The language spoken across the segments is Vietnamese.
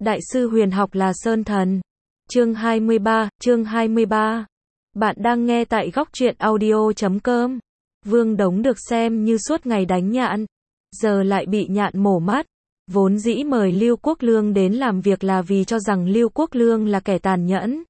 Đại sư huyền học là Sơn Thần. Chương 23. Bạn đang nghe tại góc truyện audio.com. Vương Đống được xem như suốt ngày đánh nhạn, giờ lại bị nhạn mổ mắt. Vốn dĩ mời Lưu Quốc Lương đến làm việc là vì cho rằng Lưu Quốc Lương là kẻ tàn nhẫn,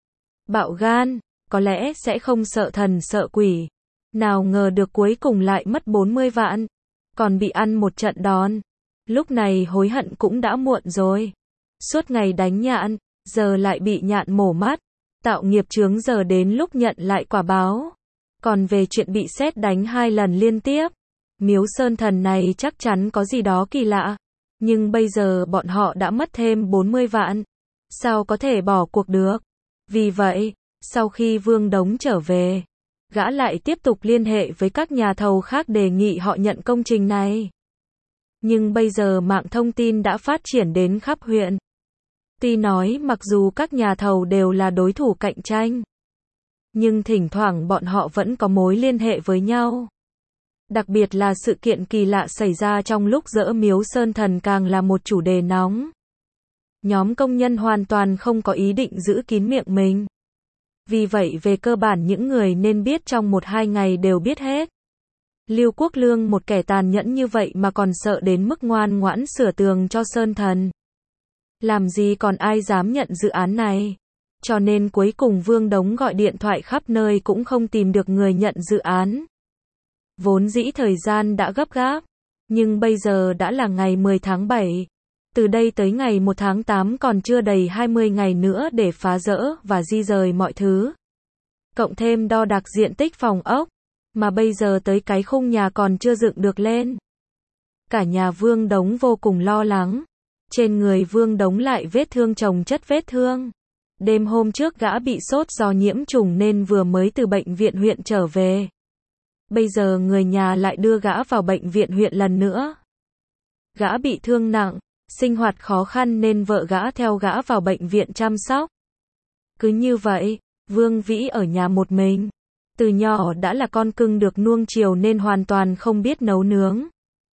bạo gan, có lẽ sẽ không sợ thần sợ quỷ. Nào ngờ được cuối cùng lại mất 40 vạn, còn bị ăn một trận đòn. Lúc này hối hận cũng đã muộn rồi. Suốt ngày đánh nhạn, giờ lại bị nhạn mổ mắt. Tạo nghiệp chướng giờ đến lúc nhận lại quả báo. Còn về chuyện bị sét đánh 2 lần liên tiếp, Miếu Sơn Thần này chắc chắn có gì đó kỳ lạ. Nhưng bây giờ bọn họ đã mất thêm 40 vạn. Sao có thể bỏ cuộc được? Vì vậy, sau khi Vương Đống trở về, gã lại tiếp tục liên hệ với các nhà thầu khác đề nghị họ nhận công trình này. Nhưng bây giờ mạng thông tin đã phát triển đến khắp huyện. Tuy nói mặc dù các nhà thầu đều là đối thủ cạnh tranh, nhưng thỉnh thoảng bọn họ vẫn có mối liên hệ với nhau. Đặc biệt là sự kiện kỳ lạ xảy ra trong lúc dỡ Miếu Sơn Thần càng là một chủ đề nóng. Nhóm công nhân hoàn toàn không có ý định giữ kín miệng mình. Vì vậy về cơ bản những người nên biết trong 1-2 ngày đều biết hết. Lưu Quốc Lương một kẻ tàn nhẫn như vậy mà còn sợ đến mức ngoan ngoãn sửa tường cho Sơn Thần. Làm gì còn ai dám nhận dự án này. Cho nên cuối cùng Vương Đống gọi điện thoại khắp nơi cũng không tìm được người nhận dự án. Vốn dĩ thời gian đã gấp gáp, nhưng bây giờ đã là ngày 10 tháng 7. Từ đây tới ngày 1 tháng 8 còn chưa đầy 20 ngày nữa để phá dỡ và di rời mọi thứ. Cộng thêm đo đạc diện tích phòng ốc, mà bây giờ tới cái khung nhà còn chưa dựng được lên. Cả nhà Vương Đống vô cùng lo lắng. Trên người Vương Đống lại vết thương chồng chất vết thương. Đêm hôm trước gã bị sốt do nhiễm trùng nên vừa mới từ bệnh viện huyện trở về. Bây giờ người nhà lại đưa gã vào bệnh viện huyện lần nữa. Gã bị thương nặng, sinh hoạt khó khăn nên vợ gã theo gã vào bệnh viện chăm sóc. Cứ như vậy, Vương Vĩ ở nhà một mình. Từ nhỏ đã là con cưng được nuông chiều nên hoàn toàn không biết nấu nướng.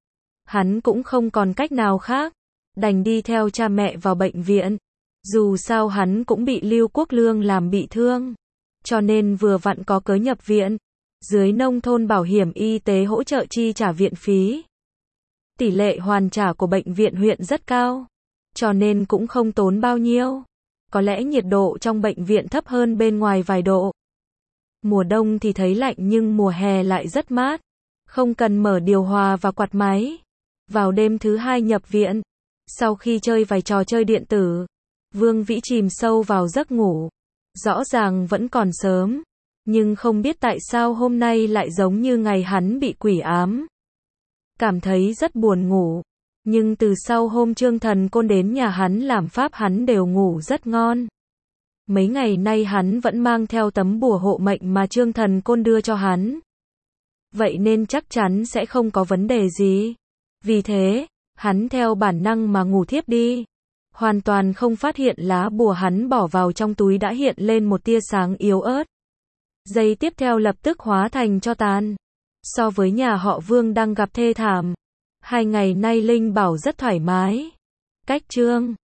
Hắn cũng không còn cách nào khác, đành đi theo cha mẹ vào bệnh viện. Dù sao hắn cũng bị Lưu Quốc Lương làm bị thương, cho nên vừa vặn có cớ nhập viện. Dưới nông thôn bảo hiểm y tế hỗ trợ chi trả viện phí. Tỷ lệ hoàn trả của bệnh viện huyện rất cao, cho nên cũng không tốn bao nhiêu. Có lẽ nhiệt độ trong bệnh viện thấp hơn bên ngoài vài độ. Mùa đông thì thấy lạnh nhưng mùa hè lại rất mát, không cần mở điều hòa và quạt máy. Vào đêm thứ 2 nhập viện, sau khi chơi vài trò chơi điện tử, Vương Vĩ chìm sâu vào giấc ngủ. Rõ ràng vẫn còn sớm, nhưng không biết tại sao hôm nay lại giống như ngày hắn bị quỷ ám. Cảm thấy rất buồn ngủ, nhưng từ sau hôm Trương Thần Côn đến nhà hắn làm pháp hắn đều ngủ rất ngon. Mấy ngày nay hắn vẫn mang theo tấm bùa hộ mệnh mà Trương Thần Côn đưa cho hắn. Vậy nên chắc chắn sẽ không có vấn đề gì. Vì thế, hắn theo bản năng mà ngủ thiếp đi. Hoàn toàn không phát hiện lá bùa hắn bỏ vào trong túi đã hiện lên một tia sáng yếu ớt. Giây tiếp theo lập tức hóa thành tro tàn. So với nhà họ Vương đang gặp thê thảm, 2 ngày nay Linh bảo rất thoải mái. Cách chương